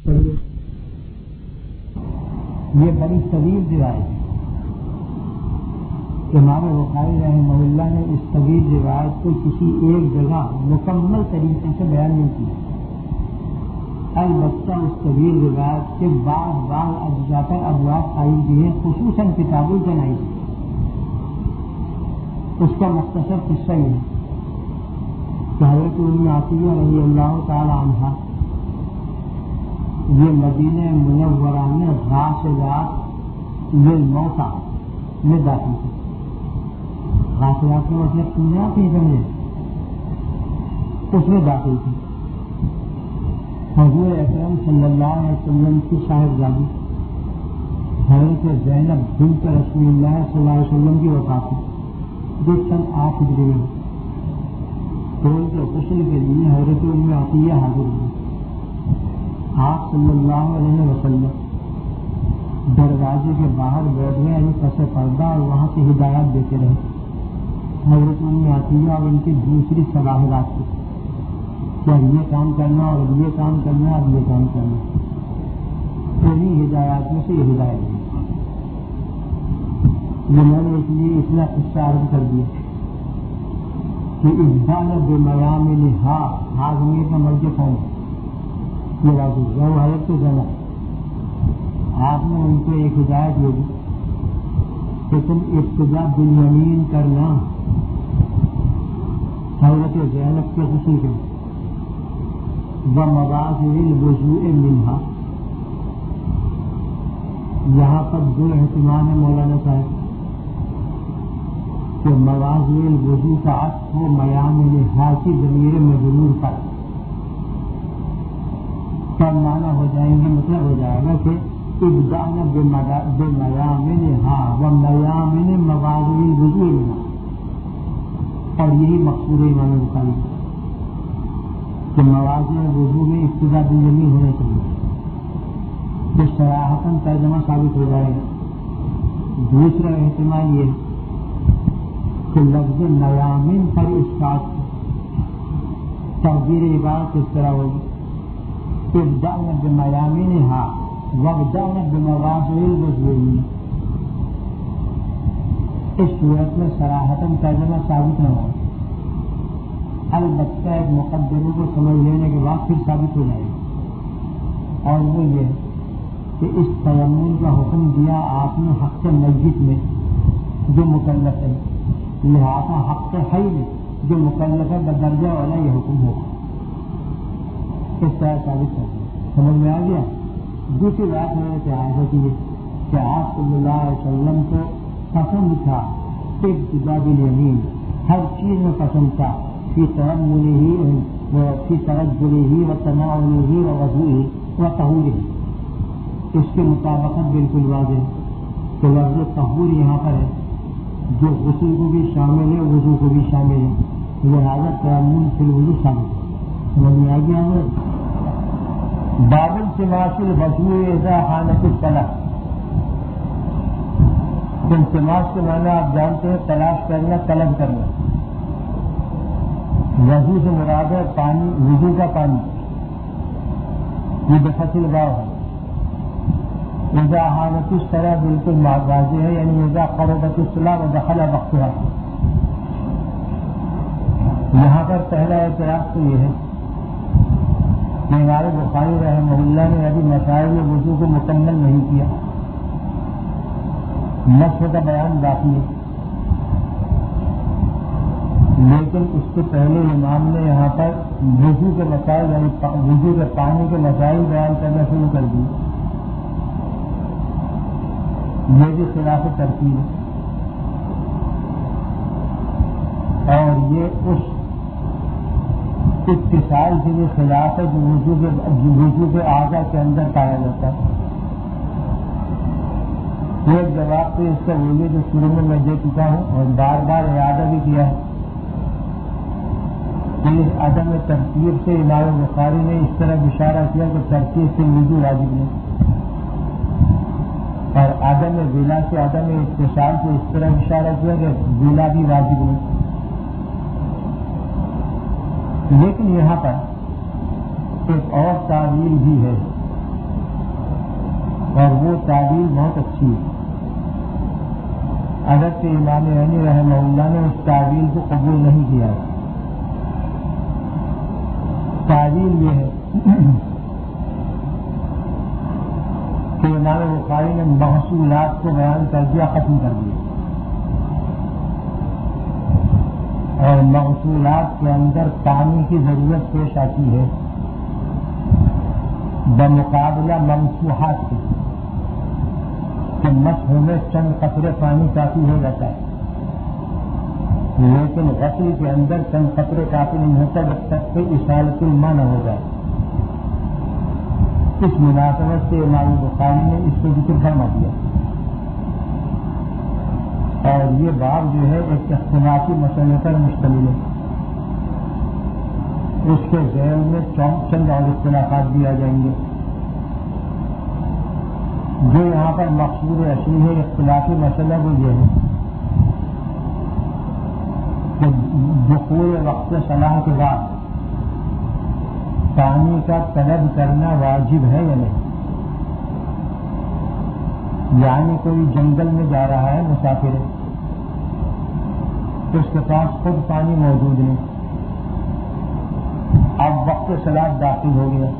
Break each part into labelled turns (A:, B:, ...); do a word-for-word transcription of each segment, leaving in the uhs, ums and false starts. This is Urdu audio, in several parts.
A: یہ بڑی طویل روایت ہے. امام بخاری رحمہ اللہ نے اس طویل روایت کو کسی ایک جگہ مکمل طریقے سے بیان نہیں کیا. البتہ اس طویل روایت کے بعض بعض اجزاء پر ابواب قائم کیے، خصوصاً کتاب الجنائز. اس کا مختصر قصہ یہ ہے کہ حضرت ام عطیہ رضی اللہ تعالی عنہا یہ مدینہ منورہ میں غاسلات للموتى میں داخل تھے. غاسلات کا مطلب سمجھا آپ نہیں سمجھے؟ اس میں داخل تھی. حضور اکرم صلی اللہ علیہ وسلم کی صاحبزادی حضرت زینب بنت رسول اللہ صلی اللہ علیہ وسلم کی وفات ہوئی جو چند آٹھ ہجری میں. تو ان کے غسل کے لیے حضرت ام عطیہ حاضر ہوئی. آپ صلی اللہ علیہ وسلم دروازے کے باہر بیٹھ گئے، یعنی پس پردہ، اور وہاں سے ہدایات دیتے رہے. حضرت ام عطیہ اور ان کی دوسری صلاحیات تھی کہ اب یہ کام کرنا اور اب یہ کام کرنا اب یہ کام کرنا. انہیں ہدایات میں سے یہ ہدایت دی. یہ میں نے اس لیے اتنا قصہ عرض کر دیا کہ اجبال بمیام لہا ہاضمی کا مرجع کون ہے؟ یہ واضح ہے وہ حضرت سے جانا. آپ نے ان کو ایک ہدایت دے دی کہ تم ابتدا بالیمین کرنا حضرت زینب کے غسل کے ومواضع الوضوء منہا. یہاں پر دو اہتمام ہے مولانا صاحب کہ مواضع الوضوء کا عطف ہو میام لہا کی ضمیر مجرور پر کیا معنی ہو جائیں گے؟ مطلب ہو جائے گا کہ ابدانا بمیام لہا ومیام مواضع الوضوء منہا. اور یہی مقصود امام بخاری کہ مواضع وضوء میں ابتدا بالیمین ہونا چاہیے. تو صراحتاً ترجمہ ثابت ہو جائے گا. دوسرا احتمال یہ کہ لفظ میامن پر اسقاط تعبیر عبارت اس طرح ہوگی ابدانا بمیامنہا وابدانا بمواضع الوضوء. اس صورت میں صراحتاً ترجمہ ثابت نہ ہو، البتہ ایک مقدمے کو سمجھ لینے کے بعد پھر ثابت ہو جائے گا. اور وہ یہ کہ اس تیمم کا حکم دیا آپ نے حق میت میں جو مکلف ہے، لہٰذا حق حی میں جو مکلف ہے بدرجہ والا یہ حکم ہوگا. اس طرح ثابت کر دیا. سمجھ میں آ گیا. دوسری بات میں نے تیار ہوتی ہے کہ آپ صلی اللہ علیہ وسلم کو پسند تھا ابتدا بالیمین، ہر چیز میں پسند تھا، فی تیممہ فی ترجلہ و تناولہ و وضوئہ و طہورہ. اس کے مطابقت بالکل واضح ہے کہ لفظ طہور یہاں پر ہے جو غسل کو بھی شامل ہے، وضو کو بھی شامل ہے. لہٰذا تیمم فی الوضو شامل ہے. سمجھ میں آ گیا ہے. باب التماس الوضوء اذا حانت الطلب. التماس کے معنی آپ جانتے ہیں تلاش کرنا، طلب کرنا. وضو سے مراد ہے پانی، وضو کا پانی. یہ بفصل واو ہے. اذا حانت اس طرح بالکل واضح ہے، یعنی اذا قربت الصلاۃ ودخل وقتها. یہاں پر پہلا اعتراض تو یہ ہے کہ ہمارے بخاری رحمہ اللہ نے ابھی مسائل وضو کو مکمل نہیں کیا. مسح کا بیان باقی ہے، لیکن اس سے پہلے امام نے یہاں پر وضو کے مسائل یعنی وضو کے پانی کے مسائل بیان کرنا شروع کر دیے. یہ بھی خلاف ترتیب ہے اور یہ اس اتصال سے بھی خلاف ہے جو وضو کے وضو کے اعضاء کے اندر پایا جاتا ہے. ایک جواب تو اس کا وہی جو شروع میں میں دے چکا ہوں اور بار بار اعادہ بھی کیا ہے کہ اس عدم ترتیب سے امام بخاری نے اس طرح اشارہ کیا کہ ترتیب سے وضو واجب نہیں، اور عدم ولا سے عدم اتصال سے اس طرح اشارہ کیا کہ ولا بھی واجب نہیں. لیکن یہاں پر ایک اور تعویل بھی ہے اور وہ تعبیر بہت اچھی ہے. اگرچہ امام عینی رحمہ اللہ نے اس تعبیر کو قبول نہیں کیا. تعبیر یہ ہے کہ امام بخاری نے محصولات کو بیان کر دیا، ختم کر دیا، اور محصولات کے اندر پانی کی ضرورت پیش آتی ہے بمقابلہ ممسوحات کے، کہ مسح میں چند قطرے پانی کافی ہو جاتا ہے، لیکن غسل کے اندر چند قطرے کافی نہیں ہوتا جب تک کہ اصالۃ الماء نہ ہو جائے. اس مناسبت سے امام بخاری نے اس کو ذکر فرما دیا. اور یہ باب جو ہے ایک اختلافی مسئلے پر مشتمل ہے. اس کے ذیل میں چند اور اختلافات بھی آ جائیں گے. جو یہاں پر مقصود اصلی ہے اختلافی مسئلہ وہ یہ ہے کہ دخول وقت صلاح کے بعد پانی کا طلب کرنا واجب ہے یا نہیں. یعنی کوئی جنگل میں جا رہا ہے مسافر ہے، اس کے پاس خود پانی موجود نہیں، اب وقت صلاح داخل ہو گیا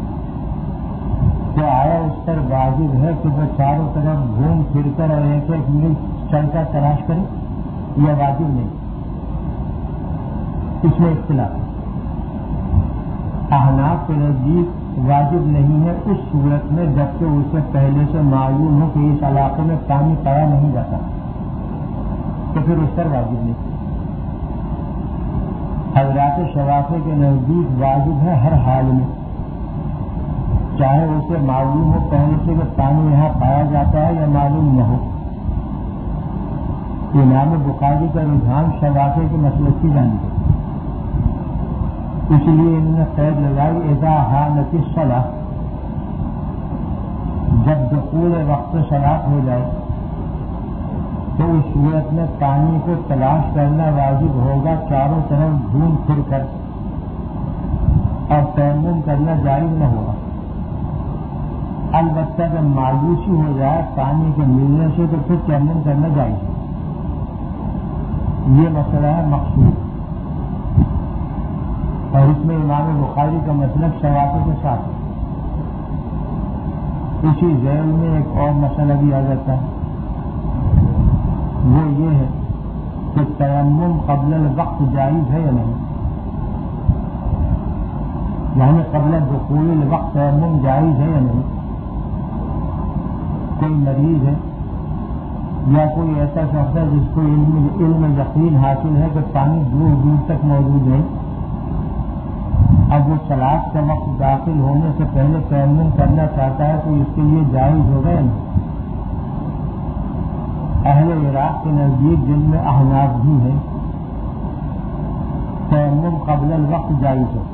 A: تو آیا اس پر واجب ہے کہ وہ چاروں طرف گھوم پھر کر اور ایک ایک منٹ چل کر تلاش کرے یا واجب نہیں. اس میں اختلاف. احناف کے نزدیک واجب نہیں ہے اس صورت میں جبکہ اسے پہلے سے معلوم ہو کہ اس علاقے میں پانی پایا نہیں جاتا تو پھر اس پر واجب نہیں. حضرات شوافی کے نزدیک واجب ہے ہر حال میں، چاہے اسے معلوم ہو پہلے سے کہ پانی یہاں پایا جاتا ہے یا معلوم نہ ہو. امام بخاری کا رجحان شوافی کے مسلک کی جانب ہے، اس لیے انہوں نے قید لگائی اذا حانت الصلاۃ، جب دخول وقت صلاۃ ہو جائے تو اس صورت میں پانی کو تلاش کرنا واجب ہوگا، چاروں طرف گھوم پھر کر، اور تیمم کرنا جائز نہ ہوگا. البتہ جب مایوسی ہو جائے پانی کے ملنے سے تو پھر تیمم کرنا جائز ہے. یہ مسئلہ ہے مقصود، اور اس میں امام بخاری کا مسلک شوافی کے ساتھ ہے. اسی ذیل میں ایک اور مسئلہ بھی آ جاتا ہے، وہ یہ ہے کہ تیمم قبل الوقت جائز ہے یا نہیں. یعنی قبل دخول الوقت تیمم جائز ہے یا نہیں. کوئی مریض ہے یا کوئی ایسا شخص ہے جس کو علم علم یقین حاصل ہے کہ پانی دور دور تک موجود ہے، اب وہ صلاۃ کا وقت داخل ہونے سے پہلے تیمم کرنا چاہتا ہے تو اس کے لیے جائز ہوگا یا نہیں. اہل عراق کے نزدیک جن میں احناف بھی ہیں تیمم قبل الوقت جائز ہے،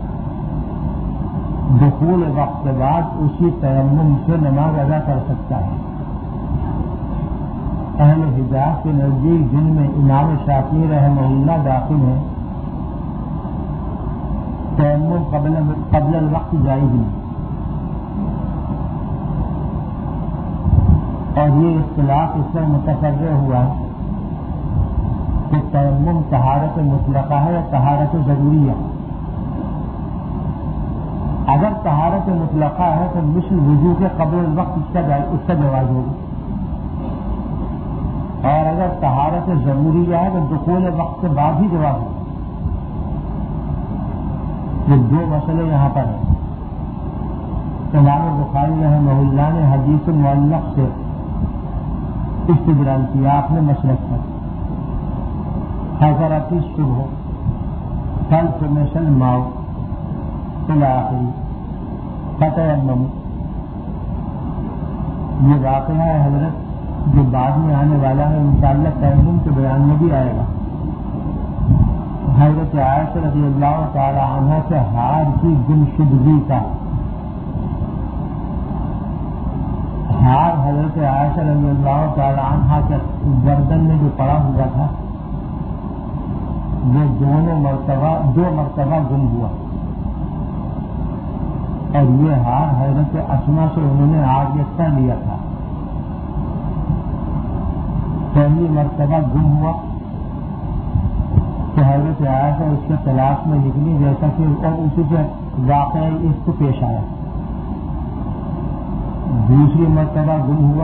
A: دخول وقت کے بعد اسی تیمم سے نماز ادا کر سکتا ہے. اہل حجاز کے نزدیک جن میں امام شافعی رحمہ اللہ داخل ہیں تیمم قبل قبل الوقت جائز نہیں. اور یہ اختلاف اس پر متفرع ہوا کہ تیمم طہارت مطلقہ ہے یا طہارت ضروریہ. اگر طہارت مطلقہ ہے تو مثل وضو کے قبل الوقت اس کا اس کا جواز ہوگا، اور اگر طہارت ضروریہ ہے تو دخول وقت کے بعد ہی جواز ہوگا. یہ دو مسئلے یہاں پر ہیں. امام بخاری رحمہ اللہ نے حدیث معلق سے استدلال کیا اپنے مسلک پر. حضرت صبح کل سے مثل ماؤ آخری فتح. یہ واقعہ ہے حضرت جو بعد میں آنے والا ہے انشاءاللہ تیمم کے بیان میں بھی آئے گا. حضرت عائشہ رضی اللہ تعالی عنہ سے ہار کی گمشدگی کا ہار حضرت عائشہ رضی اللہ تعالی عنہ کے گردن میں جو پڑا ہوا تھا وہ دونوں مرتبہ دو مرتبہ گم ہوا. اور یہ ہار حضرت اسما سے انہوں نے عاریہ لیا تھا. پہلی مرتبہ گم ہوا تو حضرت عائشہ اس کے تلاش میں نکلی، جیسا کہ اور اسی سے واقعہ اس کو پیش آیا. دوسری مرتبہ گم ہوا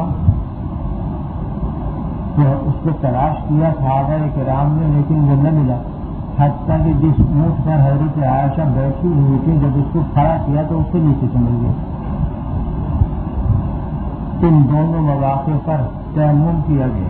A: تو اس کو تلاش کیا صحابہ کرام نے، لیکن وہ نہ ملا. حتیٰ کہ جس اونٹ پر حضرت عائشہ بیٹھی ہوئی تھی، جب اس کو کھڑا کیا تو اس سے نیچے چمڑ گیا. ان دونوں مواقع پر تیمم کیا گیا.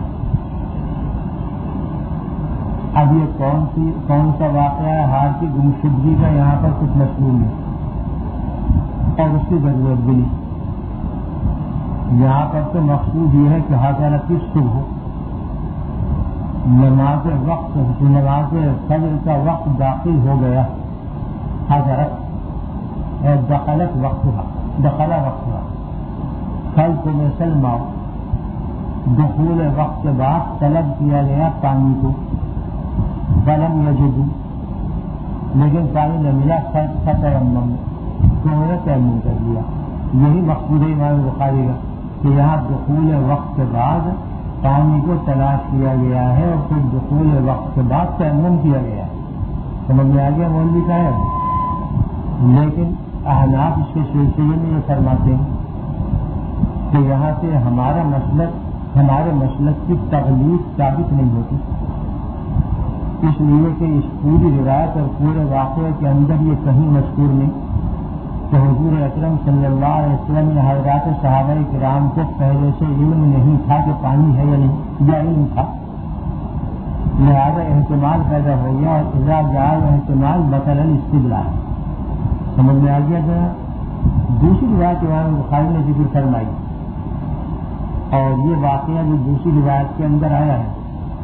A: اب یہ کون سی کون سا واقعہ ہے ہار کی گمشدگی کا، یہاں پر کچھ مشہور نہیں اور اس کی ضرورت بھی نہیں. یہاں پر تو مقصود یہ ہے کہ حضرت کی صبح نماز وقت نماز فجر کا وقت داخل ہو گیا. حضرت دخلت وقت ہوا دخلا وقت ہوا کل کو سلما دخول وقت کے بعد طلب کیا گیا پانی کو، بلم یجدو، لیکن پانی نہ ملا. فتیمم تو انہوں نے تیمم کر لیا. یہی مقصود ہے امام بخاری کا کہ یہاں دخول وقت کے بعد پانی کو تلاش کیا گیا ہے اور پھر دخول وقت کے بعد تیمم کیا گیا ہے. سمجھ میں آ گیا مولوی کا ہے. لیکن احناف اس کے سلسلے میں یہ فرماتے ہیں کہ یہاں سے ہمارا مسلک ہمارے مسلک کی تغلیظ ثابت نہیں ہوتی، اس لیے کہ اس پوری روایت اور پورے واقعے کے اندر یہ کہیں مذکور نہیں کہ حضور اکرم صلی اللہ علیہ وسلم نے حضرات صحابہ کرام کو پہلے سے علم نہیں تھا کہ پانی ہے یا نہیں، یا علم تھا. لہذا احتمال پیدا ہو گیا اور اذا جائز احتمال بطل الاستدلال. سمجھ میں آ گیا گیا. دوسری روایت امام بخاری نے ذکر فرمائی اور یہ واقعہ جو دوسری روایت کے اندر آیا ہے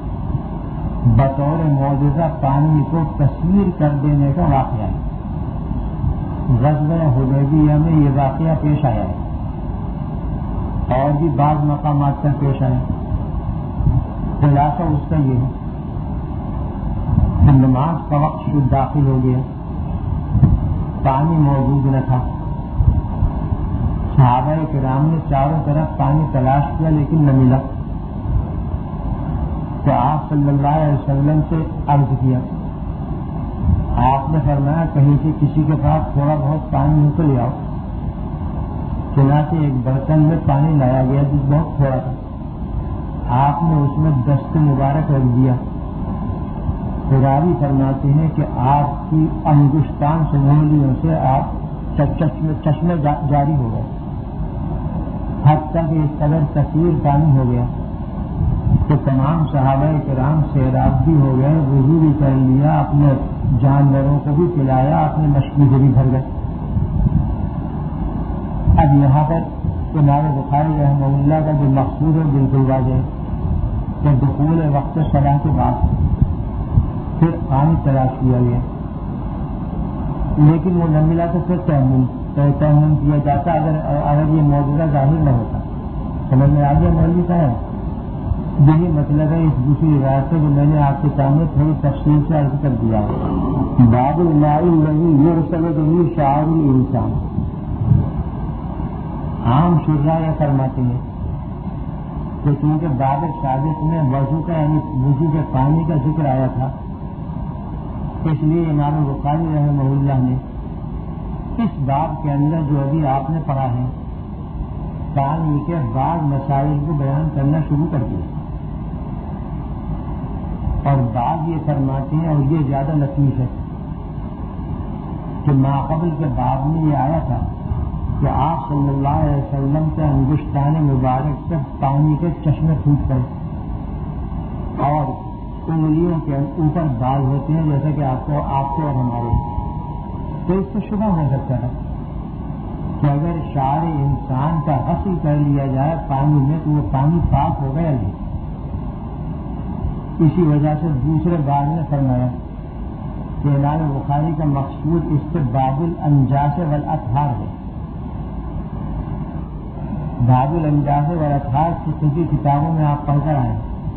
A: بطور معجزہ پانی کو تصویر کر دینے کا واقعہ ہے. غزوہ حدیبیہ میں یہ واقعہ پیش آیا ہے اور بھی بعض مقامات پر پیش آیا. خلاصہ اس کا یہ ہے کہ نماز کا وقت شروع داخل ہو گیا، پانی موجود نہ تھا. صحابہ کرام نے چاروں طرف پانی تلاش کیا لیکن نہ ملا. تو آپ صلی اللہ علیہ وسلم سے عرض کیا. آپ نے فرمایا کہیں سے کسی کے پاس تھوڑا بہت پانی ہو تو لے آؤ. چنانچہ ایک برتن میں پانی لایا گیا جو بہت تھوڑا تھا. آپ نے اس میں دست مبارک رکھ دیا. راوی فرماتے ہیں کہ آپ کی انگشتان سے انگلیوں سے آپ چشمے چشمے جاری ہو گئے، حتیٰ کہ اس قدر کثیر پانی ہو گیا کہ تمام صحابہ کرام سیراب بھی ہو گئے، وضو بھی کر لیا، اپنے جانوروں کو بھی پلایا، اپنے مچھلی کو بھی بھر گئے. اب یہاں پر امام بخاری رحمہ اللہ کا جو مقصود ہے بالکل واضح ہے کہ دخول وقت صلاح کے بعد پھر پانی تلاش کیا گیا لیکن وہ نہ ملا تو پھر تیمم تیمم کیا جاتا اگر اگر یہ معجزہ ظاہر نہ ہوتا. سمجھ میں آ گیا مولوی صاحب. یہی مطلب ہے اس دوسری روایت سے جو میں نے آپ کے سامنے تھوڑی تفصیل سے عرض کر دیا ہے. باب الماء الذی یغسل به شعر الانسان. عام شرح یہ فرماتے ہیں کہ چونکہ باب سابق میں وضو کا یعنی وضو کے پانی کا ذکر آیا تھا، اس لیے امام بخاری رحمہ اللہ نے اس باب کے اندر جو ابھی آپ نے پڑھا ہے پانی کے بعض مسائل کو بیان کرنا شروع کر دیا. اور بعض یہ فرماتے ہیں اور یہ زیادہ لطیف ہے کہ ماقبل کے باب میں یہ آیا تھا کہ آپ صلی اللہ علیہ وسلم کے انگشتان مبارک سے پانی کے چشمے پھوٹ گئے اور انگلیوں کے اوپر بال ہوتے ہیں جیسا کہ آپ کو آپ کو اور ہمارے. تو اس سے شبہ ہو سکتا ہے کہ اگر شعر انسان کا غسل کر لیا جائے پانی میں تو وہ پانی پاک ہو گیا نہیں. اسی وجہ سے دوسرے باب نے فرمایا کہ امام بخاری کا مقصود اس سے باب الانجاس والاطہار ہے. باب الانجاس والاطہار کی کتابوں میں آپ پڑھ کر آئے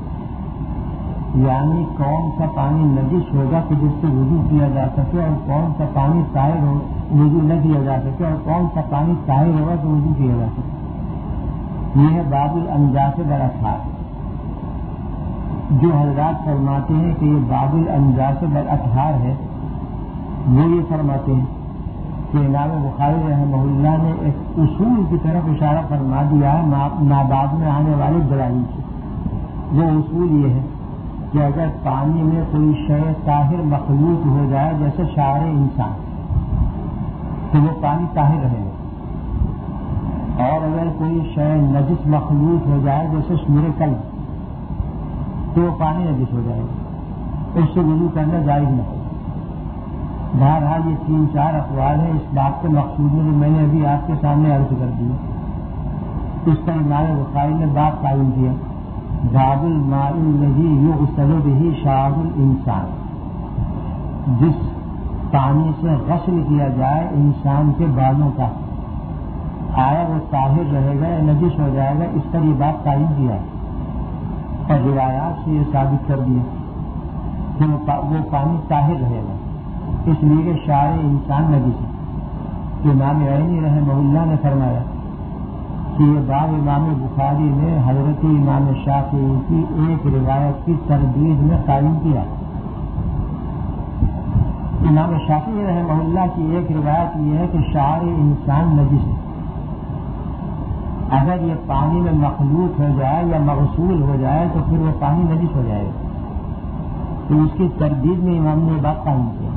A: یعنی کون سا پانی نجس ہوگا کہ جس سے وضو کیا جا سکے اور کون سا پانی طاہر ہو وضو نہ کیا جا سکے اور کون سا پانی طاہر ہوگا تو وضو کیا جا سکے. یہ ہے باب الانجاس بالاطہار. جو حضرات فرماتے ہیں کہ یہ باب الانجاس بالاطہار ہے وہ یہ فرماتے ہیں کہ امام بخاری رحمہ اللہ نے ایک اصول کی طرف اشارہ فرما دیا ہے ناباد میں آنے والے دلائل سے. وہ اصول یہ ہے کہ اگر پانی میں کوئی شے طاہر مخلوط ہو جائے جیسے شعر انسان تو وہ پانی طاہر رہے گا، اور اگر کوئی شے نجس مخلوط ہو جائے جیسے شمیر قلب تو وہ پانی نجس ہو جائے گا، اس سے وضو کرنا جائز نہ ہو. بہرحال یہ تین چار اقوال ہیں اس بات کے مقصود میں جو میں نے ابھی آپ کے سامنے عرض کر دیا. اس پر امام بخاری نے باب قائم کیا باب الماء الذی یغسل بہ شعر الانسان، جس پانی سے غسل کیا جائے انسان کے بالوں کا، آیا وہ طاہر رہے گا یا نجس ہو جائے گا، اس پر یہ بات قائم کیا اور روایات سے یہ ثابت کر دیا کہ وہ پانی طاہر رہے گا، اس لیے کہ شعر انسان نجس ہے. امام عینی رحمہ اللہ نے فرمایا کہ یہ باب امام بخاری نے حضرت امام شافعی کی ایک روایت کی تردید میں قائم کیا. امام شافعی رحمہ اللہ کی ایک روایت یہ ہے کہ شعر انسان نجس ہے، اگر یہ پانی میں مخلوط ہو جائے یا مغسول ہو جائے تو پھر وہ پانی نجس ہو جائے گا. تو اس کی تردید میں امام نے یہ بات قائم کیا.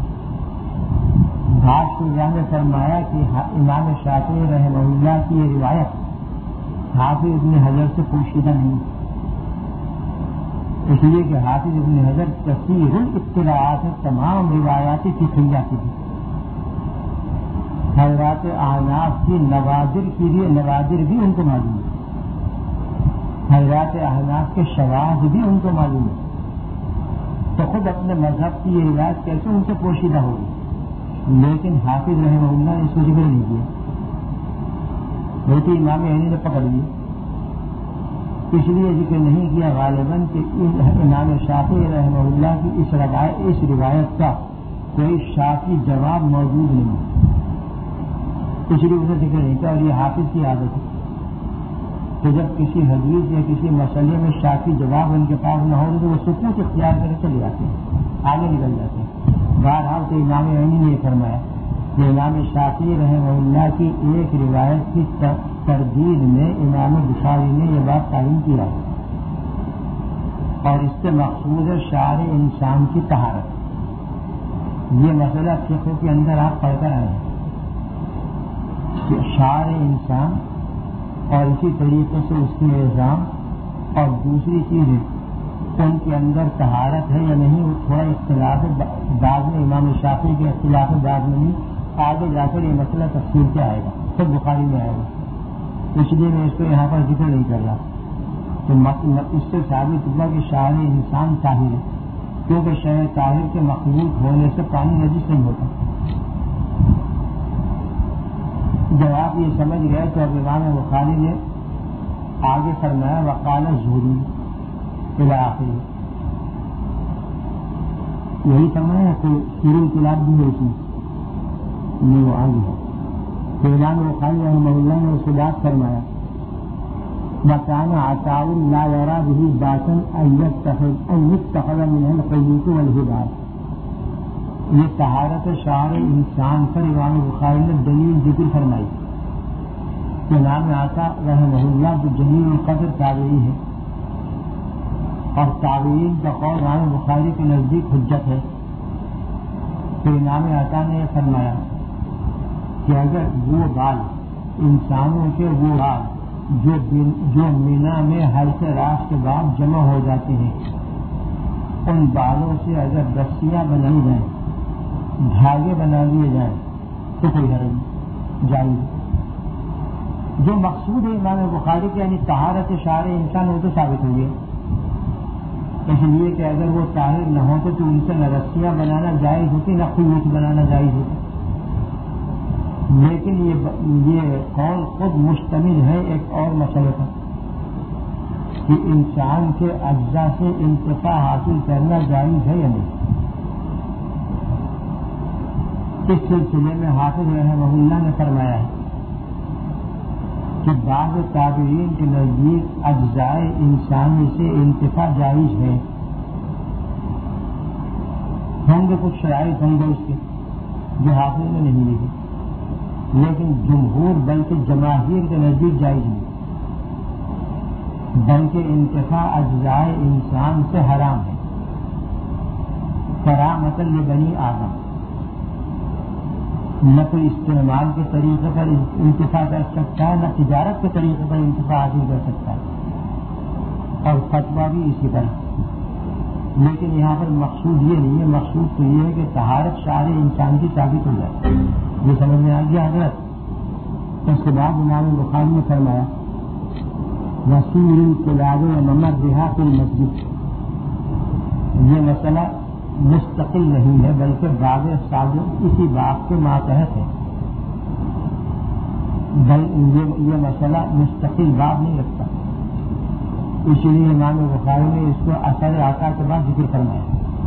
A: بھاش نے فرمایا کہ امام شافعی رحمہ اللہ کی یہ روایت حافظ ابن حجر سے پوشیدہ نہیں، اس لیے کہ حافظ ابن حجر کثیر الاطلاعات تمام روایات فقہیہ کی تھی. حضرات احناف کی نوادر کی بھی نوادر بھی ان کو معلوم ہے، حضرات احناف کے شواذ بھی ان کو معلوم ہے. تو خود اپنے مذہب کی یہ روایت کیسے ان سے پوشیدہ ہوگی، لیکن حافظ رحمہ اللہ نے اس کو ذکر نہیں کیا، بلکہ امام عینی نے پکڑ لی، اس لیے ذکر نہیں کیا غالباً کہ امام شافعی رحمہ اللہ کی اس روایت اس روایت کا کوئی شافی جواب موجود نہیں، اس لیے اسے ذکر نہیں کیا. اور یہ حافظ کی عادت ہے کہ جب کسی حدیث یا کسی مسئلے میں شافی جواب ان کے پاس نہ ہو تو وہ سکوت اختیار کر چلے جاتے ہیں، آگے نکل جاتے ہیں. بہرحال تو امام عینی نے یہ فرمایا کہ امام شافعی رحمہ اللہ کی ایک روایت کی تردید میں امام بخاری نے یہ بات قائم کیا اور اس سے مقصود ہے شعر انسان کی طہارت. یہ مسئلہ فقہ کے اندر آپ پڑھ کر آئے کہ شعر انسان اور اسی طریقے سے اس کی الزام اور دوسری چیزیں ان کے اندر طہارت ہے یا نہیں، وہ تھوڑا اختلاف ہے. بعد میں امام شافعی کے اختلاف بعد میں نہیں، آگے جا کر یہ مسئلہ تفصیل سے آئے گا، خود بخاری میں آئے گا، اس لیے میں اس کو یہاں پر ذکر نہیں کر رہا. تو اس سے ثابت ہوا کہ شعر انسان طاہر ہے، کیونکہ شعر طاہر کے مخلوط ہونے سے پانی نجس نہیں ہوتا. جب آپ یہ سمجھ گئے تو اب امام بخاری نے آگے فرمایا وقال الزہری الى آخر، یہی فرمایا کہ شروع کلاب بھی ہوتی نہیں، وہ آگے ہے. تو امام بخاری رحمہ اللہ نے اس کے بعد فرمایا وَكَانَ عَطَاءٌ لَا يَرَى بِهِ بَاسًا أَن يُتَّخَذَ مِنْهُ الْقَيُّوتُ وَالْهِبَارُ. یہ طہارت شعر انسان پر امام بخاری نے دلیل ذکر فرمائی. امام عطا رحمہ اللہ جو جلیل القدر تابعی ہے اور تابعین کا قول امام بخاری کے نزدیک حجت ہے، تو امام عطا نے یہ فرمایا کہ اگر وہ بال انسانوں کے وہ بال جو جو مینا میں حلق راس کے بعد جمع ہو جاتے ہیں، ان بالوں سے اگر رسیاں بنائی جائیں، دھاگے بنا لیے جائیں تو کوئی حرج نہیں، جائز. جو مقصود ہے امام بخاری کے یعنی طہارت شعر انسان وہ تو ثابت ہو گیا، اس لیے کہ اگر وہ طاہر نہ ہوتے تو ان سے نہ رسیاں بنانا جائز ہوتی نہ خیوط بنانا جائز ہوتی. لیکن یہ یہ قول خود مشتمل ہے ایک اور مسئلے پر کہ انسان کے اجزاء سے انتفاع حاصل کرنا جائز ہے یا نہیں. اس سلسلے میں حافظ رحمہ اللہ نے فرمایا ہے کہ بعض تابعین کے نزدیک اجزائے انسانی سے انتفاع جائز ہے. ہوں گے کچھ شرائط ہوں گے اس کے جو حافظ نے نہیں لکھی، لیکن جمہور بلکہ جماہیر کے نزدیک جائز نہیں، بلکہ انتفاع اجزائے انسان سے حرام ہے. کرامۃ لبنی آدم، نہ تو استعمال کے طریقے پر انتفاع کر سکتا ہے، نہ تجارت کے طریقے پر انتفاع حاصل کر سکتا ہے، اور فتویٰ بھی اسی پر. لیکن یہاں پر مقصود یہ نہیں ہے، مقصود تو یہ ہے کہ طہارت شعر انسان کی ثابت ہو جائے. یہ سمجھ میں آ گیا حضرت. اس کے بعد امام بخاری نے فرمایا وسیع الکلاب و ممرها فی المسجد. یہ مسئلہ مستقل نہیں ہے بلکہ باب سابق اسی باب کے ماتحت ہے. یہ مسئلہ مستقل باب نہیں رکھتا، اسی لیے امام بخاری نے اس کو اثر آقا کے بعد ذکر فرمایا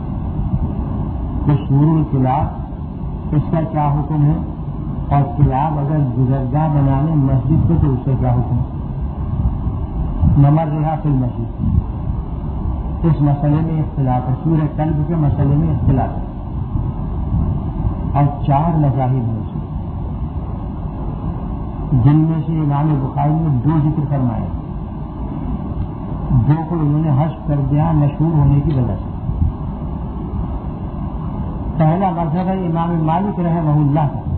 A: کہ سور الکلاب اس کا کیا حکم ہے، اور کلاب اگر گزرگاہ بنانے مسجد کو تو اس کا کیا حکم ہے. ممرها فی المسجد، اس مسئلے میں اختلاف ہے. سورہ کلب کے مسئلے میں اختلاف ہے، اور چار مذاہب ہیں اس میں، جن میں سے امام بخاری نے دو ذکر فرمائے، دو کو انہوں نے حذف کر دیا مشہور ہونے کی وجہ سے. پہلا مذہب ہے امام مالک رحمہ اللہ کا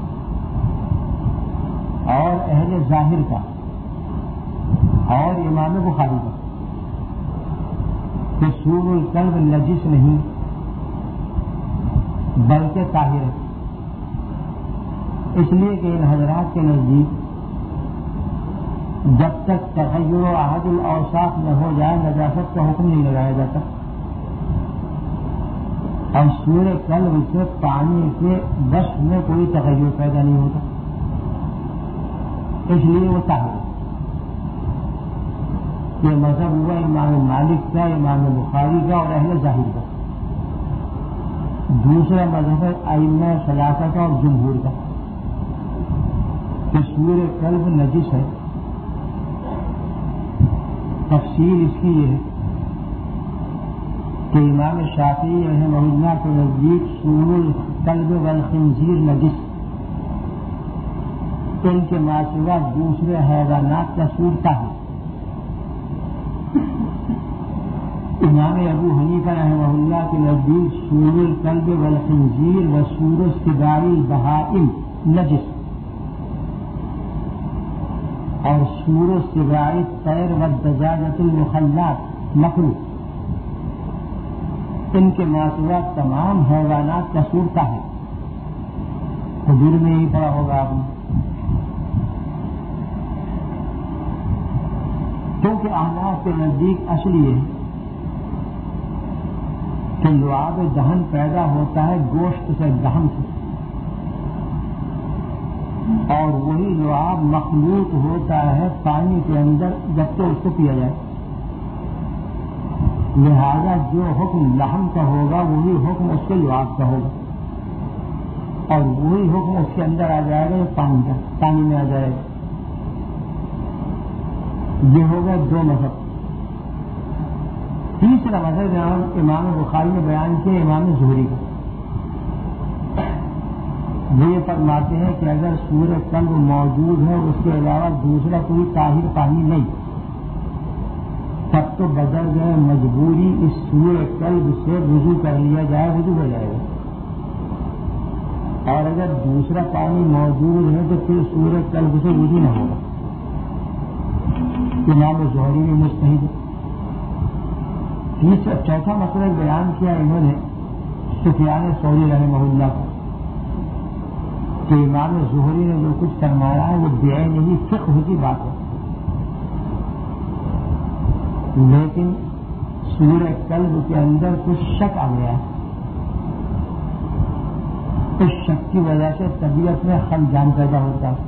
A: اور اہل ظاہر کا اور امام بخاری کا، کہ سور الکلب نجس نہیں بلکہ طاہر ہے. اس لیے کہ ان حضرات کے نزدیک جب تک تغیر و احد الاوصاف نہ ہو جائے نجاست کا حکم نہیں لگایا جاتا، اور سور کلب سے پانی کے وصف میں کوئی تغیر پیدا نہیں ہوتا، اس لیے وہ طاہر ہے. یہ مذہب ہوا امام مالک کا، امام بخاری کا اور اہل ظاہر کا. دوسرا مذہب ہے ائمہ ثلاثہ کا اور جمہور کا، کہ سور کلب نجس ہے. تفصیل اس کی یہ ہے کہ امام شافعی رحمہ اللہ کے نزدیک سور الکلب والخنزیر نجس، ان کے ماسوا دوسرے حیوانات کا سور طاہر. امام ابو حنیفہ رحمہ اللہ کے نزدیک سور الکلب والخنزیر و سور السباع البہائم نجس، اور سور السباع الطیر والدجاجۃ المخلات مکروہ. ان کے ماسوا تمام حیوانات کا سور طاہر. حضور میں ہی پڑا ہوگا آپ نے، کیونکہ احناف کے نزدیک اصل یہ ہے کہ لعاب دہن پیدا ہوتا ہے گوشت سے، دہن سے، اور وہی لعاب مخلوط ہوتا ہے پانی کے اندر جب تو اس کو پیا جائے. لہذا جو حکم لحم کا ہوگا وہی حکم اس کے لعاب کا ہوگا، اور وہی حکم اس کے اندر آ جائے گا پانی کا، پانی میں آ جائے گا. یہ ہوگا دو مذہب. تیسرا مذہب امام بخاری نے بیان کیا امام زہری کا. وہ یہ فرماتے ہیں کہ اگر سور کلب موجود ہے اس کے علاوہ دوسرا کوئی طاہر پانی نہیں، تب تو بدل گئے مجبوری اس سور کلب سے وضو کر لیا جائے، وضو ہو جائے گا. اور اگر دوسرا پانی موجود ہے تو پھر سور کلب سے وضو نہ ہوگا. امام زہری نے مستحید. تیسرا چوتھا مسئلہ بیان کیا انہوں نے سفیان ثوری رحمہ اللہ کو، کہ امام زہری نے جو کچھ فرمایا ہے وہ بعینہ فقہ کی بات ہے، لیکن سور کلب کے اندر کچھ شک آ گیا. اس شک کی وجہ سے طبیعت میں خلجان پیدا ہوتا ہے.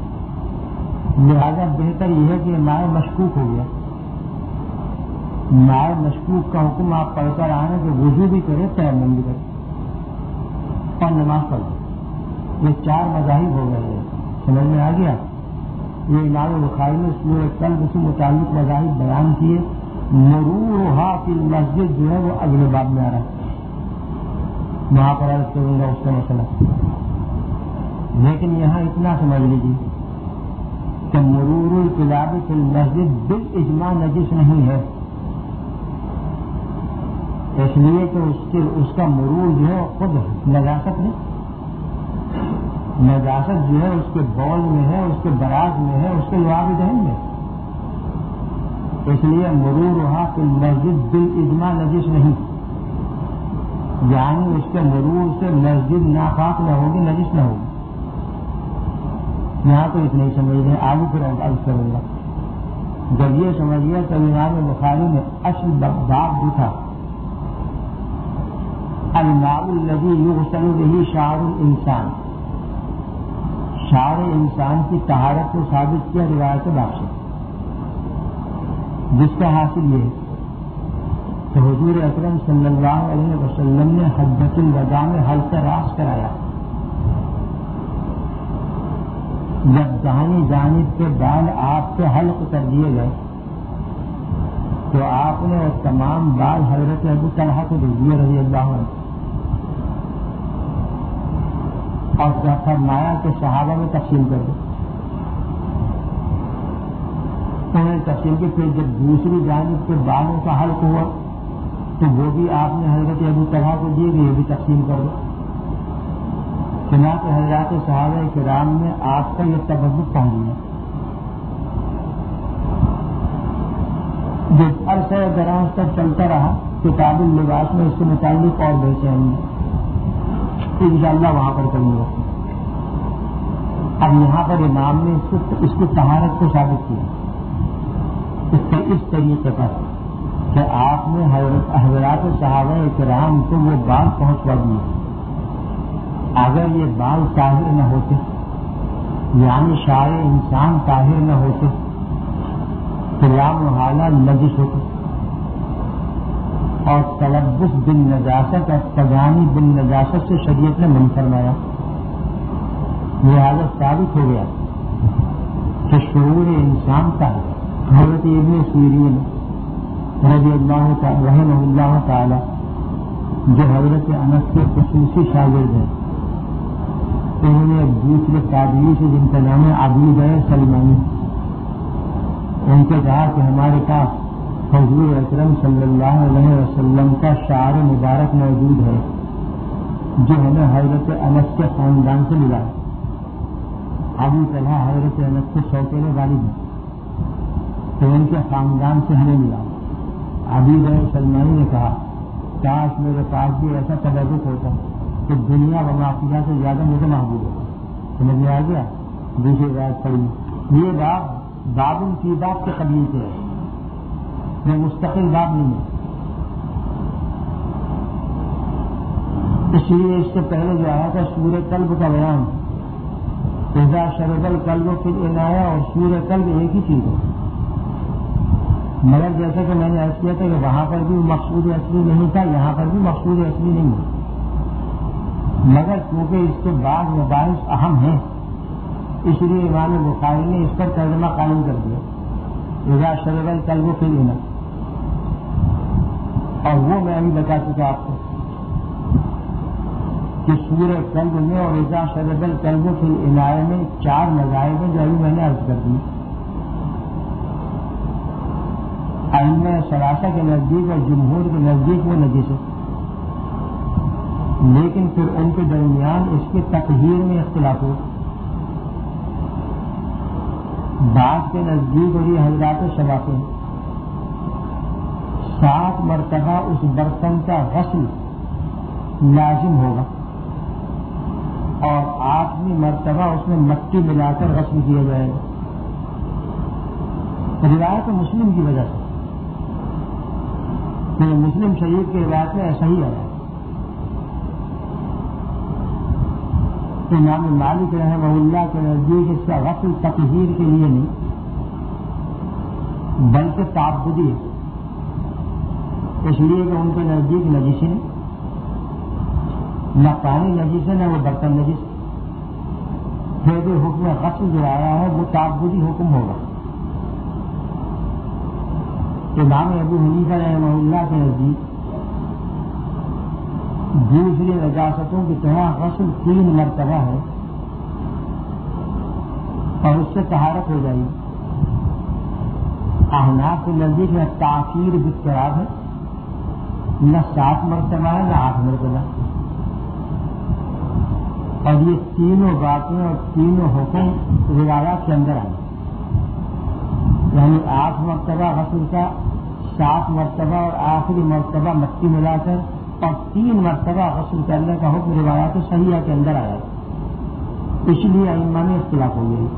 A: لہذا بہتر یہ ہے کہ مائع مشکوک ہو گیا. مائع مشکوک کا حکم آپ پڑھ کر آئے کہ وضو بھی کرے، تیمم بھی کرے اور نماز پڑھ لے. یہ چار مذاہب ہو گئے ہیں، سمجھ میں آ گیا؟ یہ امام بخاری نے سورہ کلب سے متعلق مذاہب بیان کیے. مرورھا فی المسجد جو ہے وہ اگلے باب میں آ رہا ہے، وہاں پر عرض کروں گا اس کا مسئلہ. لیکن یہاں اتنا سمجھ لیجیے کہ مرور الکلاب فی المسجد بالاجماع نجس نہیں ہے، اس لیے کہ اس کے اس کا مرور جو ہے خود نجاست نہیں. نجاست جو ہے اس کے بول میں ہے، اس کے براز میں ہے، اس کے لعاب دہن میں. اس لیے مرورھا فی المسجد بالاجماع نجس نہیں، یعنی اس کے مرور سے مسجد ناپاک نہ ہوگی، نجس نہ ہوگی. یہاں تو اتنے ہی سمجھ لیں، آگے پھر عرض کروں گا. جب یہ سمجھ گیا تو امام بخاری نے اصل باب بھی تھا الماء الذی یغسل بہ شعر الانسان، شعر انسان کی طہارت کو ثابت کیا روایت باب سے، جس کا حاصل یہ کہ حضور اکرم صلی اللہ علیہ وسلم نے حجۃ الوداع میں حلق راس کرایا. جب داہنی جانب کے بال آپ سے حلق کر دیے گئے تو آپ نے وہ تمام بال حضرت ابو طلحہ کو دے دیے رضی اللہ عنہ، اور کیا فرمایا کہ صحابہ میں تقسیم کر دو. انہیں تقسیم کی. پھر جب دوسری جانب کے بالوں کا حلق ہوا تو وہ بھی آپ نے حضرت ابو طلحہ کو دیے گئے، یہ بھی تقسیم کر دو. چنانچہ حضرات صحابہ کرام میں آپ کا یہ تبدل پہنچ گیا. جب عرصہ دراز تک چلتا رہا کتاب اللباس میں اس کے متعلق اور بحثیں آئیں گی، انشاءاللہ وہاں پر کریں گے. اب یہاں پر امام نے اس کی طہارت کو ثابت کیا اس کے اس طریقے پر کہ آپ نے حضرات صحابہ کرام کو وہ بال پہنچوا دیے. اگر یہ بال طاہر نہ ہوتے، یعنی شاعر انسان طاہر نہ ہوتے تو لا محالہ نجس ہوتے، اور تلبس بن نجاست اور تغانی بن نجاست سے شریعت نے منع فرمایا. لہذا ثابت ہو گیا کہ شعور انسان کا حضرت ابن سیرین رضی اللہ تعالی رحمہ اللہ تعالی جو حضرت انس کے خصوصی شاگرد ہیں، انہوں نے ایک دوسرے تابعی سے جن کا نام ہے عبید سلمانی، ان سے کہا کہ ہمارے پاس حضور اکرم صلی اللہ علیہ وسلم کا شعر مبارک موجود ہے جو ہمیں حضرت انس کے خاندان سے ملا. ابو طلحہ حضرت انس کے سوتیلے والد ہیں تو ان کے خاندان سے ہمیں ملا. عبید سلمانی نے کہا کاش میرے پاس بھی ایسا تبرک ہوتا کہ دنیا و معافیہ سے زیادہ مجھے محبوب ہوتا. سمجھ میں آ گیا؟ دوسری بات پڑھی. یہ باب باب کی بات کے قبیل سے ہے، یہ مستقل باب نہیں ہے. اس لیے اس سے پہلے جو آیا تھا سورہ قلب کا بیان، اذا شرب القلب فی العنایہ اور سورہ قلب ایک ہی چیز ہے. مگر جیسا کہ میں نے عرض کیا تھا کہ وہاں پر بھی مقصود اصلی نہیں تھا، یہاں پر بھی مقصود اصلی نہیں ہے، مگر کیونکہ اس کے بعد مباحث اہم ہیں اس لیے امام بخاری نے اس پر ترجمہ قائم کر دیا اذا شرب القلب فی العنایہ. اور وہ میں ابھی بتا چکا آپ کو کہ سورہ قلب میں اور اذا شرب القلب فی العنایہ میں چار مذاہب ہیں جو ابھی میں نے عرض کر دی. ائمہ ثلاثہ کے نزدیک اور جمہور کے نزدیک وہ نجس ہے، لیکن پھر ان کے درمیان اس کے تطہیر میں اختلاف ہو. بعض کے نزدیک اور یہ حضرات شفاعی سات مرتبہ اس برتن کا غسل لازم ہوگا اور آٹھویں مرتبہ اس میں مٹی ملا کر غسل کیا جائے گا. روایت مسلم کی وجہ سے مسلم شریف کی روایت میں ایسا ہی آیا. امام مالک رحمہ اللہ کے نزدیک اس کا غسل تطہیر کے لیے نہیں بلکہ تعبدی ہے، اس لیے کہ ان کے نزدیک نجس نہیں، نہ پانی نجس ہے نہ وہ برتن نجس. پھر حکم غسل جو آیا ہے وہ تعبدی حکم ہوگا. امام ابو حنیفہ رحمہ اللہ کے نزدیک دوسری نجاستوں کی طرح غسل تین مرتبہ ہے اور اس سے طہارت ہو جائے گی. احناف کے نزدیک میں تاخیر بالقرار ہے، نہ سات مرتبہ ہے نہ آٹھ مرتبہ. اور یہ تینوں باتیں اور تینوں حکم روایات کے اندر آئے، یعنی آٹھ مرتبہ غسل کا، سات مرتبہ اور آخری مرتبہ مٹی ملا کر، اور تین مرتبہ غسل کرنے کا حکم روایات صحیحہ کے اندر آیا. اس لیے ائمہ میں اختلاف ہو گئی.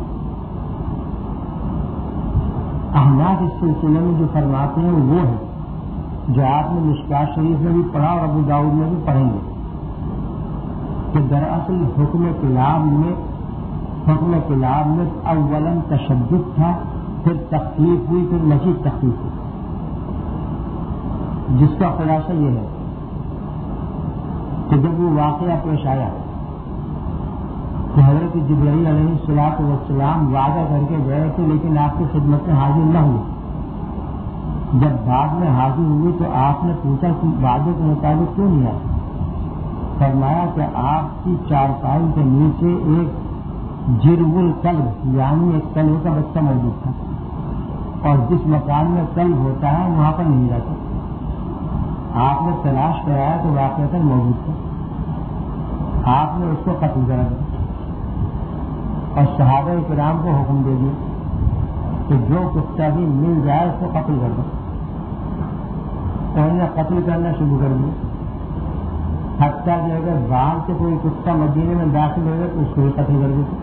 A: احناف اس سلسلے میں جو فرماتے ہیں وہ ہے جو آپ نے مشکات شریف میں بھی پڑھا اور ابو داؤد میں بھی پڑھیں گے کہ دراصل حکم کلام میں حکم کلام میں اولاً تشدد تھا، پھر تخفیف ہوئی، پھر مزید تخفیف ہوئی، جس کا خلاصہ یہ ہے کہ جب وہ واقعہ پیش آیا کہ حضرت جبرائیل علیہ الصلوۃ والسلام وعدہ کر کے گئے تھے لیکن آپ کی خدمت میں حاضر نہ ہوئے. جب بعد میں حاضر ہوئے تو آپ نے پوچھا کہ وعدے کے مطابق کیوں نہیں آئے؟ فرمایا کہ آپ کی چارپائی کے نیچے ایک جرو القلب یعنی ایک کلب کا بچہ موجود تھا، اور جس مکان میں کلب ہوتا ہے وہاں پر نہیں رہتا. آپ نے تلاش کرایا تو واقعہ موجود تھا. آپ نے اس کو قتل کرا دیا اور صحابہ کرام کو حکم دے دیا کہ جو کتا بھی مل جائے اس کو قتل کر دو. انہوں نے قتل کرنا شروع کر دیا، حتیٰ کہ اگر باہر سے کوئی کتا مدینے میں داخل ہو گیا تو اس کو بھی قتل کر دیتے.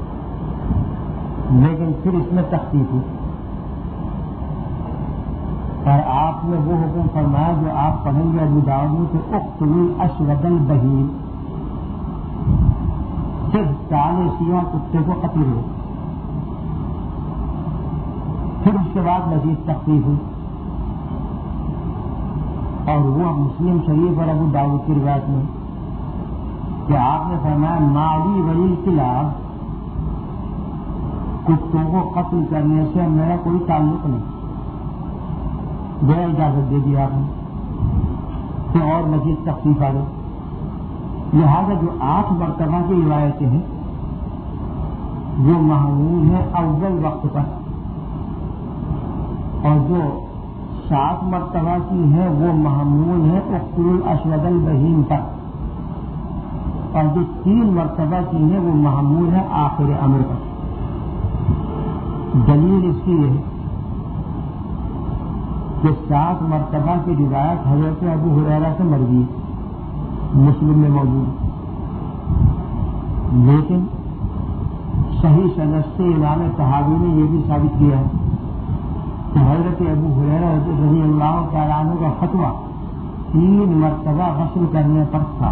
A: لیکن پھر اس میں تخفیف ہوئی اور آپ نے وہ حکم فرمایا جو آپ پڑھیں گے ابو داؤد میں کہ اقتلوا الاسود البہیم، صرف کالے سیاہ کتے کو قتل ہو. پھر اس کے بعد مزید تخفیف ہوئی اور وہ مسلم شریف اور ابو داؤد کی روایت میں کہ آپ نے فرمایا مالی ولی کلاب، کتوں کو قتل کرنے سے میرا کوئی تعلق نہیں، بے اجازت دے دی آپ نے. پھر اور مزید تخفیف آ گئی. لہذا جو آٹھ مرتبہ کی روایتیں ہیں وہ محمول ہیں اول وقت پر، اور جو سات مرتبہ کی ہیں وہ محمول ہیں اقتلوا الاسود البہیم پر، اور جو تین مرتبہ کی ہیں وہ محمول ہیں آخر امر پر. دلیل اس کی ہے کہ سات مرتبہ کی روایت حضرت ابو ہریرہ سے مروی ہے، مسلم میں موجود، لیکن صحیح سند سے امام طحاوی نے یہ بھی ثابت کیا ہے کہ حضرت ابو ہریرہ رضی اللہ تعالیٰ عنہ کا فتویٰ تین مرتبہ غسل کرنے پر تھا،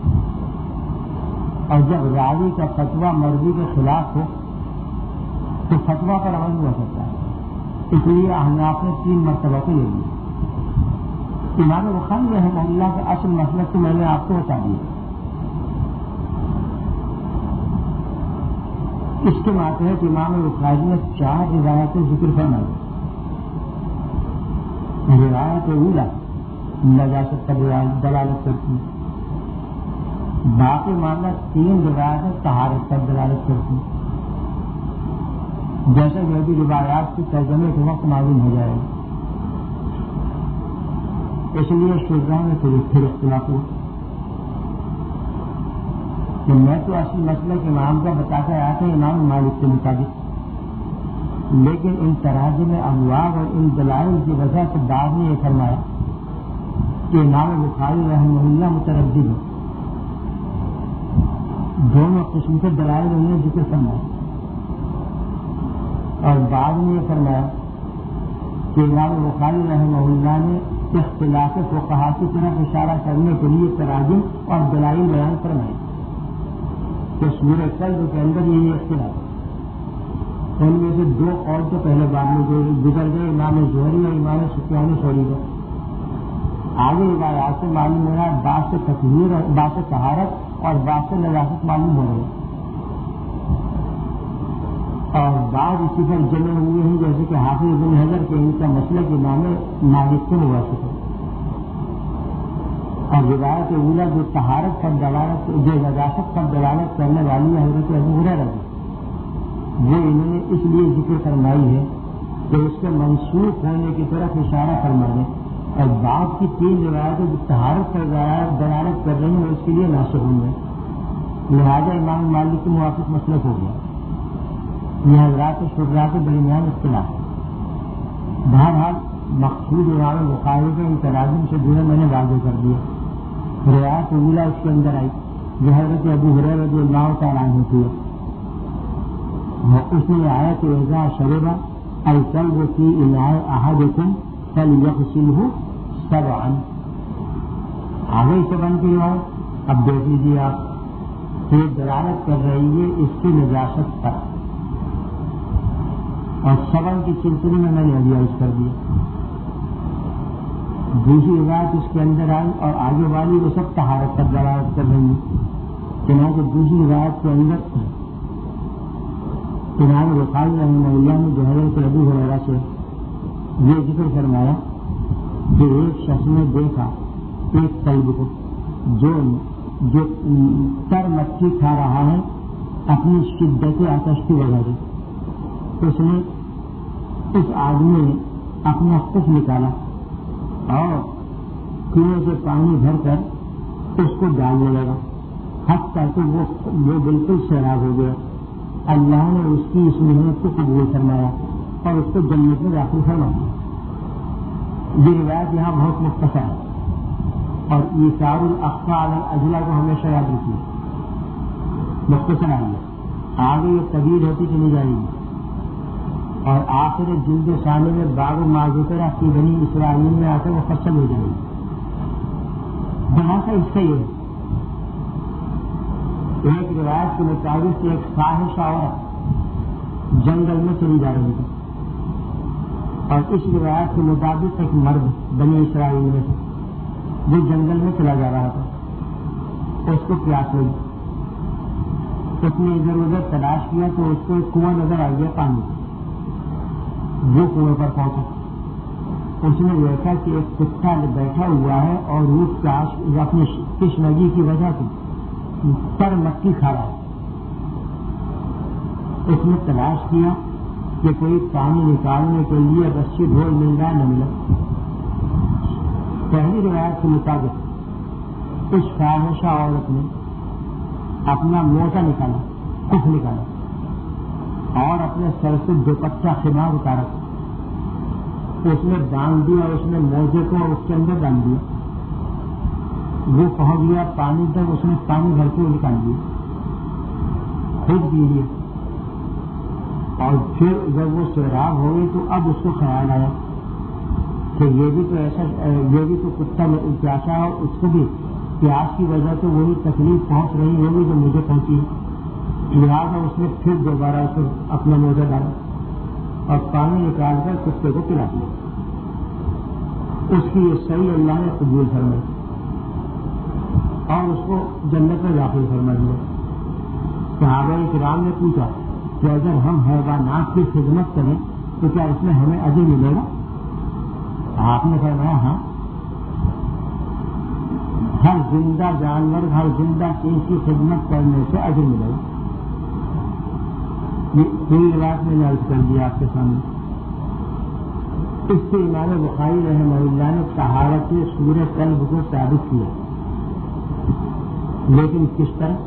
A: اور جب راوی کا فتویٰ مروی کے خلاف ہو تو فتویٰ پر عمل ہوا سکتا ہے. اس لیے احناف نے تین مرتبہ کو لے لیا. امام بخاری رحمہ اللہ کے اصل مسلک کو میں نے آپ کو بتا دیا. اس کے ماتحت امام بخاری نے چار روایتیں ذکر فرمائی. روایت اولا نجاست پر دلالت کرتی، باقی معاملہ تین روایتیں طہارت پر دلالت کرتی، جیسا کہ ابھی روایات کی ترجمے کے وقت معلوم ہو جائے گا. اس لیے شرح میں پھر اختلاف ہوا کہ میں تو اصل مسئلہ کے امام کا بتاتا آیا تھا امام مالک کے مطابق، لیکن ان تراجم ابواب اور ان دلائل کی وجہ سے بعد میں یہ فرمایا کہ امام بخاری رحمہ اللہ متردد ہے. دونوں قسم کے دلائل انہوں نے ذکر فرمایا، اور بعد میں یہ فرمایا کہ امام بخاری رحمہ اللہ نے اختلاف فقہا کی طرف اشارہ کرنے کے لیے تراجم اور دلائل بیان فرمائی کہ سورہ قلب کے اندر یہ اختلاف. ان میں سے دو قول تو پہلے بعد میں گزر گئے، امام زہری اور امام سفیان ثوری کا. آگے روایات سے معلوم ہو رہا ہے باعث تطہیر اور باعث طہارت اور باعث نجاست معلوم ہو رہی ہے. اور بعض اسی پر جمع ہوئے ہیں جیسے کہ حافظ بن حجر کے ان کا مسلک امام مالک کے موافق ہے. اور روایت اولا جو طہارت پر دلالت جو نجاست پر دلالت کرنے والی ہے حضرت ابو ہریرہ کی، وہ انہوں نے اس لیے ذکر فرمائی ہے کہ اس کے منسوخ ہونے کی طرف اشارہ فرمانے، اور بعد کی تین روایتیں جو طہارت پر دلالت کر رہی ہیں اس کے لیے ناسخ ہوں گے، لہٰذا امام مالک کے موافق مسلک ہو گیا. یہ حضرات شرراء کے درمیان اختلاف. بہرحال مقصود امام بخاری کے ان تراجم سے جو ہے میں نے واضح کر دیا. روایت اولا اس کے اندر آئی جو حضرت ابو ہریرہ رضی اللہ تعالیٰ عنہ ہوتی ہے، اس میں آیا کہ اذا شرب الکلب فی اناء احدکم فلیغسلہ سبعا. آگے سے بن کی روایت اب دیکھ لیجیے آپ، یہ دلالت کر رہی ہے اس کی نجاست پر، اور سبن کی سلسلے میں میں نے ابھی عرض کر دیا. دوسری روایت اس کے اندر آئی اور آگے والی وہ سب طہارت پر دلالت کر رہی ہے. چنانچہ دوسری روایت کے اندر امام بخاری رحمہ اللہ نے جو حضرت ابو ہریرہ سے یہ ذکر فرمایا کہ ایک شخص نے دیکھا ایک کلب کو جو جو تر مچھی کھا رہا ہے اپنی شدت آتش کی وجہ سے. اس نے اس آدمی نے اپنا خف نکالا اور کنویں سے پانی بھر کر اس کو ڈالنے لگا، حتیٰ کہ وہ وہ بالکل سیراب ہو گیا. اللہ نے اس کی اس محنت کو قبول فرمایا اور اس کو جنت میں داخل فرمایا. یہ روایت یہاں بہت مختصر ہے اور ایثار الاخفیٰ علی الاجلی کو ہمیشہ یاد رکھیے. مختصر آئی ہے، آگے یہ طویل ہوتی چلی جائے گی اور آخر جلد ثانی میں باب ما ذکر فی بنی اسرائیل میں آ کر مفصل ہو جائے گی. خلاصہ اس کا یہ ہے، ایک روایت کے مطابق ایک فاحشہ عورت جنگل میں چلی جا رہی تھی، اور اس روایت کے مطابق ایک مرد بنی اسرائیل میں سے وہ جنگل میں چلا جا رہا تھا. اس کو پیاس لگی، اس نے ادھر ادھر تلاش کیا تو اس کو ایک کنواں نظر آ گیا پانی. وہ کنویں پر پہنچا، اس نے دیکھا کہ ایک کتا بیٹھا ہوا ہے اور وہ پیاس اپنی تشنگی کی وجہ سے پر مٹی کھا رہا ہے. اس نے تلاش کیا کہ کوئی پانی نکالنے کے لیے رسی ڈھول مل رہا نہ ملا. پہلی روایت کے مطابق اس فاحشہ عورت نے اپنا موزہ نکالا، خف نکالا اور اپنے سر سے دوپٹہ خمار اتارا، اس نے باندھ دیا اور اس نے موزے کو اس کے اندر ڈال دیا. وہ پہنچ گیا پانی تک، اس نے پانی بھر کے نکال دیا، خود پی لیا. اور پھر جب وہ سیراب ہو گئی تو اب اس کو خیال آیا کہ یہ بھی تو ایسا یہ بھی تو کتا پیاسا ہے، اس کو بھی پیاس کی وجہ سے وہی تکلیف پہنچ رہی ہوگی جو مجھے پہنچی. لہٰذا اس نے پھر دوبارہ اسے اپنا موزہ ڈالا اور پانی نکال کر کتے کو پلا دیا. اس کی یہ صحیح اللہ نے قبول فرمائی اور اس کو جنت میں داخل فرما دیا. صحابہ کرام نے پوچھا کہ اگر ہم حیوانات کی خدمت کریں تو کیا اس میں ہمیں اجر ملے گا؟ آپ نے فرمایا ہاں، ہر زندہ جانور ہر زندہ چیز کی خدمت کرنے سے اجر ملے گا. یہ پوری روایت میں نے عرض کر دیا آپ کے سامنے. اس سے امام بخاری رحمہ اللہ نے طہارت سورہ قلب کو ثابت کیا، لیکن کس طرح؟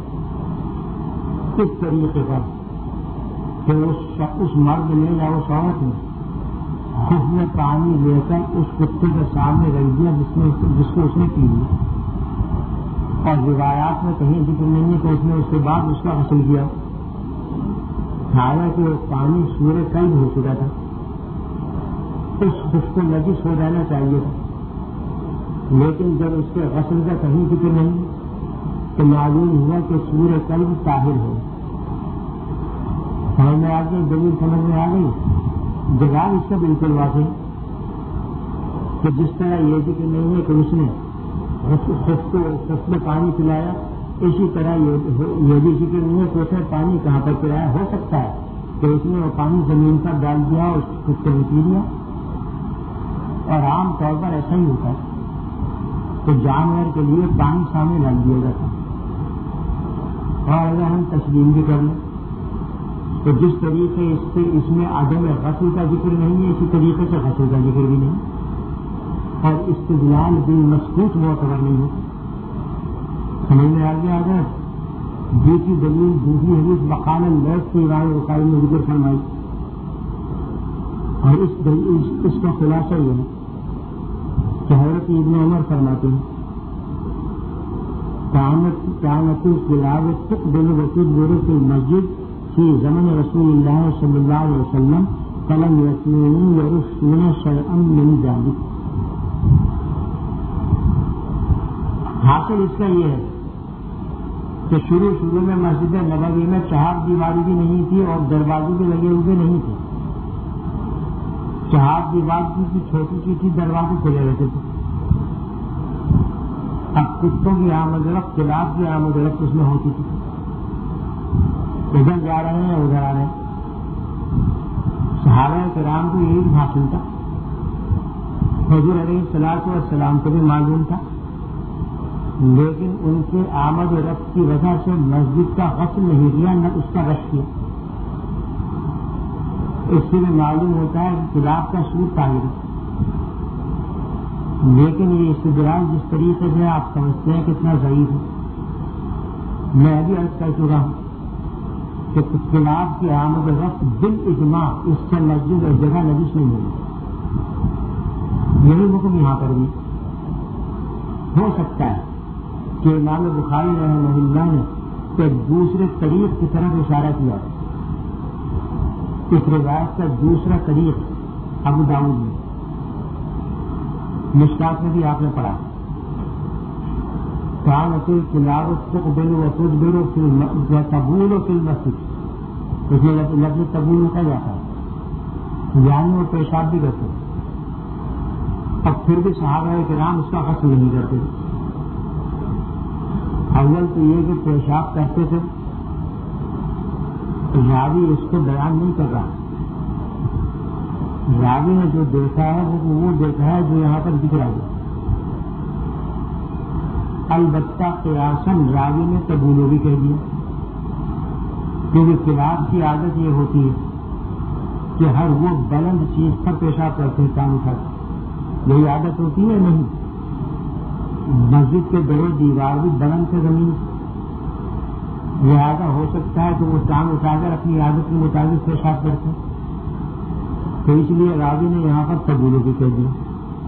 A: اس طریقے پر کہ اس مرد نے یا اس عورت نے خود میں پانی لے کر اس کتے کے سامنے رکھ دیا جس میں جس کو اس نے پی لیا، اور روایات میں کہیں ذکر نہیں ہے کہ اس نے اس کے بعد اس کا غسل کیا. حالانکہ وہ پانی سورہ قلب ہو چکا تھا، اس خود کو نجس ہو جانا چاہیے تھا، لیکن جب اس کے غسل کا کہیں ذکر نہیں تو معلوم ہوا کہ سورہ قلب طاہر ہو. سمجھ میں آ گئی؟ دلیل سمجھ میں آ گئی؟ جواب اس کا بالکل واضح کہ جس طرح یہ ذکر نہیں ہے کہ اس نے خود کو خود میں پانی پلایا، اسی طرح یہ بھی ذکر نہیں ہے کہ اس نے پانی کہاں پر پلایا. ہو سکتا ہے کہ اس نے وہ پانی زمین پر ڈال دیا اور اس کو پی لیا. اور عام طور پر ایسا ہی ہوتا ہے تو جانور کے لیے پانی سامنے ڈال دیا جاتا ہے. اور اگر ہم تسلیم بھی کر لیں تو جس طریقے اس سے اس میں عدم غسل کا ذکر نہیں ہے اسی طریقے سے غسل کا ذکر بھی نہیں اور استدلال بھی مسکوت معتبر نہیں ہے. سمجھ میں آ گیا. اگر دوسری دلیل دوسری حدیث بقال اللیث کی رائے وقائل میں ذکر فرمائی اور اس دلیل اس کا خلاصہ یہ ہے کہ حضرت ابن عمر فرماتے ہیں کانت التلاوۃ تقبل وتدبر فی المسجد فی زمن رسول اللہ صلی اللہ علیہ وسلم فلم یکونوا یرشون شیئا من ذلک. حاصل اس کا یہ ہے کہ شروع شروع میں مسجد نبوی میں چہار دیواری بھی نہیں تھی اور دروازے بھی لگے ہوئے نہیں تھے. چہار دیوار کی چھوٹی سی تھی, دروازے کھلے رہتے تھے. اب کتوں کی آمد رفت کلاب کی آمد رفت اس میں ہوتی تھی. ادھر جا رہے ہیں ادھر آ رہے ہیں. صحابہ کرام کو یہی حاصل تھا. حضور علیہ الصلوۃ والسلام کو بھی معلوم تھا, لیکن ان کے آمد و رفت کی وجہ سے مسجد کا غسل نہیں کیا نہ اس کا رش کیا. اس سے بھی معلوم ہوتا ہے کہ خلاف کا سلوک طاہر ہے. لیکن یہ استدلال جس طریقے سے آپ سمجھتے ہیں کتنا ضعیف ہے. میں ابھی عرض کر چکا ہوں کہ خلاف کی آمد و رفت بالاجماع اس سے مسجد اور جگہ نجس نہیں ہوئی. یہی حکم یہاں پر بھی ہو سکتا ہے کہ امام بخاری رحمہ اللہ نے ایک دوسرے طریق کی طرف اشارہ کیا ہے. اس روایت کا دوسرا طریق ابو داؤد میں, مشکات میں بھی آپ نے پڑھا کانت التلاوۃ تقبل وتدبر وتبول فی المسجد. اس میں لفظ تبول کا جاتا ہے یعنی وہ پیشاب بھی کرتے ہیں. اب پھر بھی صحابہ کرام اس کا غسل نہیں کرتے. اول تو یہ کہ پیشاب کرتے تھے, راوی اس کو بیان نہیں کر رہا. راوی نے جو دیکھا ہے وہ وہ دیکھا ہے جو یہاں پر دکھ رہا ہے. البتہ قیاساً راوی نے تبولو بھی کہہ دیا, کیونکہ خلاف کی عادت یہ ہوتی ہے کہ ہر وہ بلند چیز پر پیشاب کرتے ہیں کام اٹھاتے. یہی عادت ہوتی ہے نہیں. مسجد کے در و دیوار بھی بلند سے زمین, لہٰذا ہو سکتا ہے کہ وہ ٹانگ اٹھا کر اپنی عادت کے مطابق پیشاب کرتے ہیں. تو اس لیے راوی نے یہاں پر تبولو بھی کہہ دیا.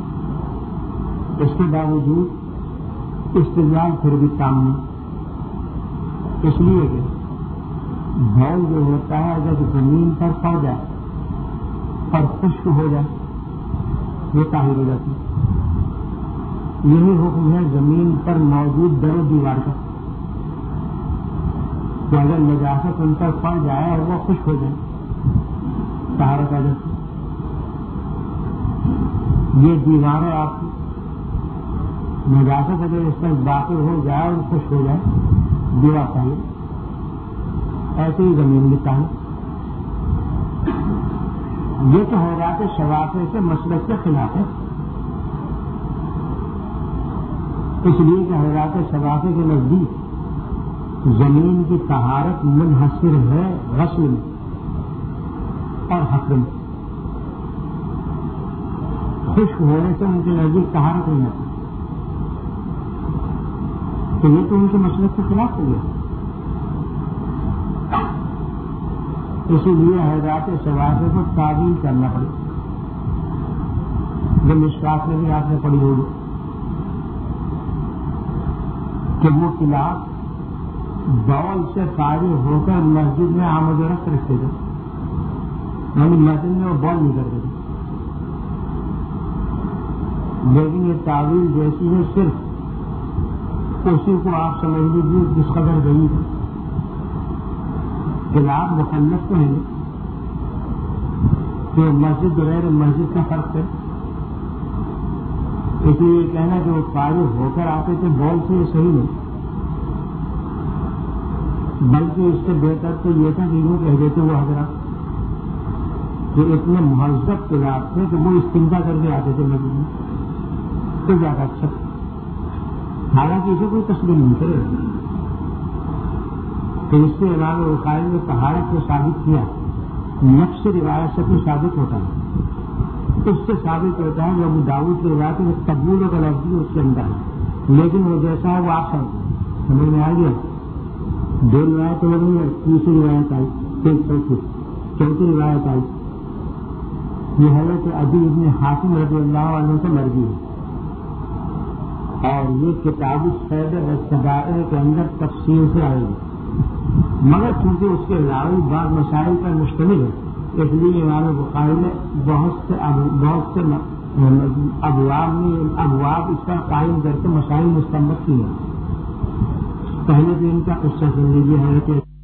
A: اس کے باوجود استدلال پھر بھی کام نہیں, اس لیے کہ بھول جو ہوتا ہے اگر زمین پر پڑ جائے اور خشک ہو جائے وہ طاہر ہو جاتی ہے. یہی حکم ہے زمین پر موجود در و دیوار کا کہ اگر نجاست ان پر پڑ جائے اور وہ خشک ہو جائے طہارت آ جاتی. یہ دیواریں آپ کی نجاست اگر اس پر باقی ہو جائے اور خشک ہو جائے دیوار طاہر. ایسے ہی زمین بھی طاہر. یہ تو حضرات شوافع کے مسلک کے خلاف ہے, اس لیے کہ حضرات شوافع کے نزدیک زمین کی طہارت منحصر ہے غسل اور حفر میں. خشک ہونے سے ان کے نزدیک طہارت نہیں ہوتی. تو یہ تو ان کے مسلک کے خلاف ہو گیا. اسی لیے حضرات شوافع کو تعویل کرنا پڑے. جو مشکات میں بھی آپ نے پڑھی ہوگی کہ وہ خلاف بول سے فارغ ہو کر مسجد میں آمد و رفت رکھتے تھے, یعنی مسجد میں وہ بول نہیں کرتے تھے. لیکن یہ تعویل جیسی ہے صرف اسی کو آپ سمجھ لیجیے جس قدر گئی تھی. خلاف مخلف تو ہے کہ مسجد غیر مسجد کا فرق ہے. اس لیے یہ کہنا کہ وہ فارغ ہو کر آتے تھے بول سے یہ صحیح نہیں, بلکہ اس سے بہتر تو یہ تھا کہ یوں کہہ دیتے وہ حضرات جو اتنے مہذب طلاب تھے کہ وہ استنجا کر کے آتے تھے مسجد میں، تو زیادہ اچھا، حالانکہ اسے کوئی تصویر نہیں کرے. تو اس سے امام بخاری نے طہارت کو ثابت کیا، نفس روایت سے کوئی ثابت ہوتا ہے، اس سے ثابت ہوتا ہے. جو ابو داؤد کی روایت ہے قبول کا لفظ اس کے اندر ہے، لیکن وہ جیسا ہے وہ آخر سمجھ میں آ گیا. دو روایت ہو گئی ہے، تیسری روایت آئی، پھر چوتھی چوتھی روایت آئی. یہ حضرت عدی ابن حاتم رضی اللہ عنہ سے مرضی ہے، اور یہ کتاب الصید والسبائر کے اندر تفصیل سے آئے گی، مگر چونکہ اس کے راوی بعض مسائل پر مشتمل ہے، اس لیے امام بخاری نے بہت سے بہت سے ابواب میں ابواب اس پر قائم کر کے مسائل مستمت کیے. پہلے دن کا قصہ سن لیجیے حضرت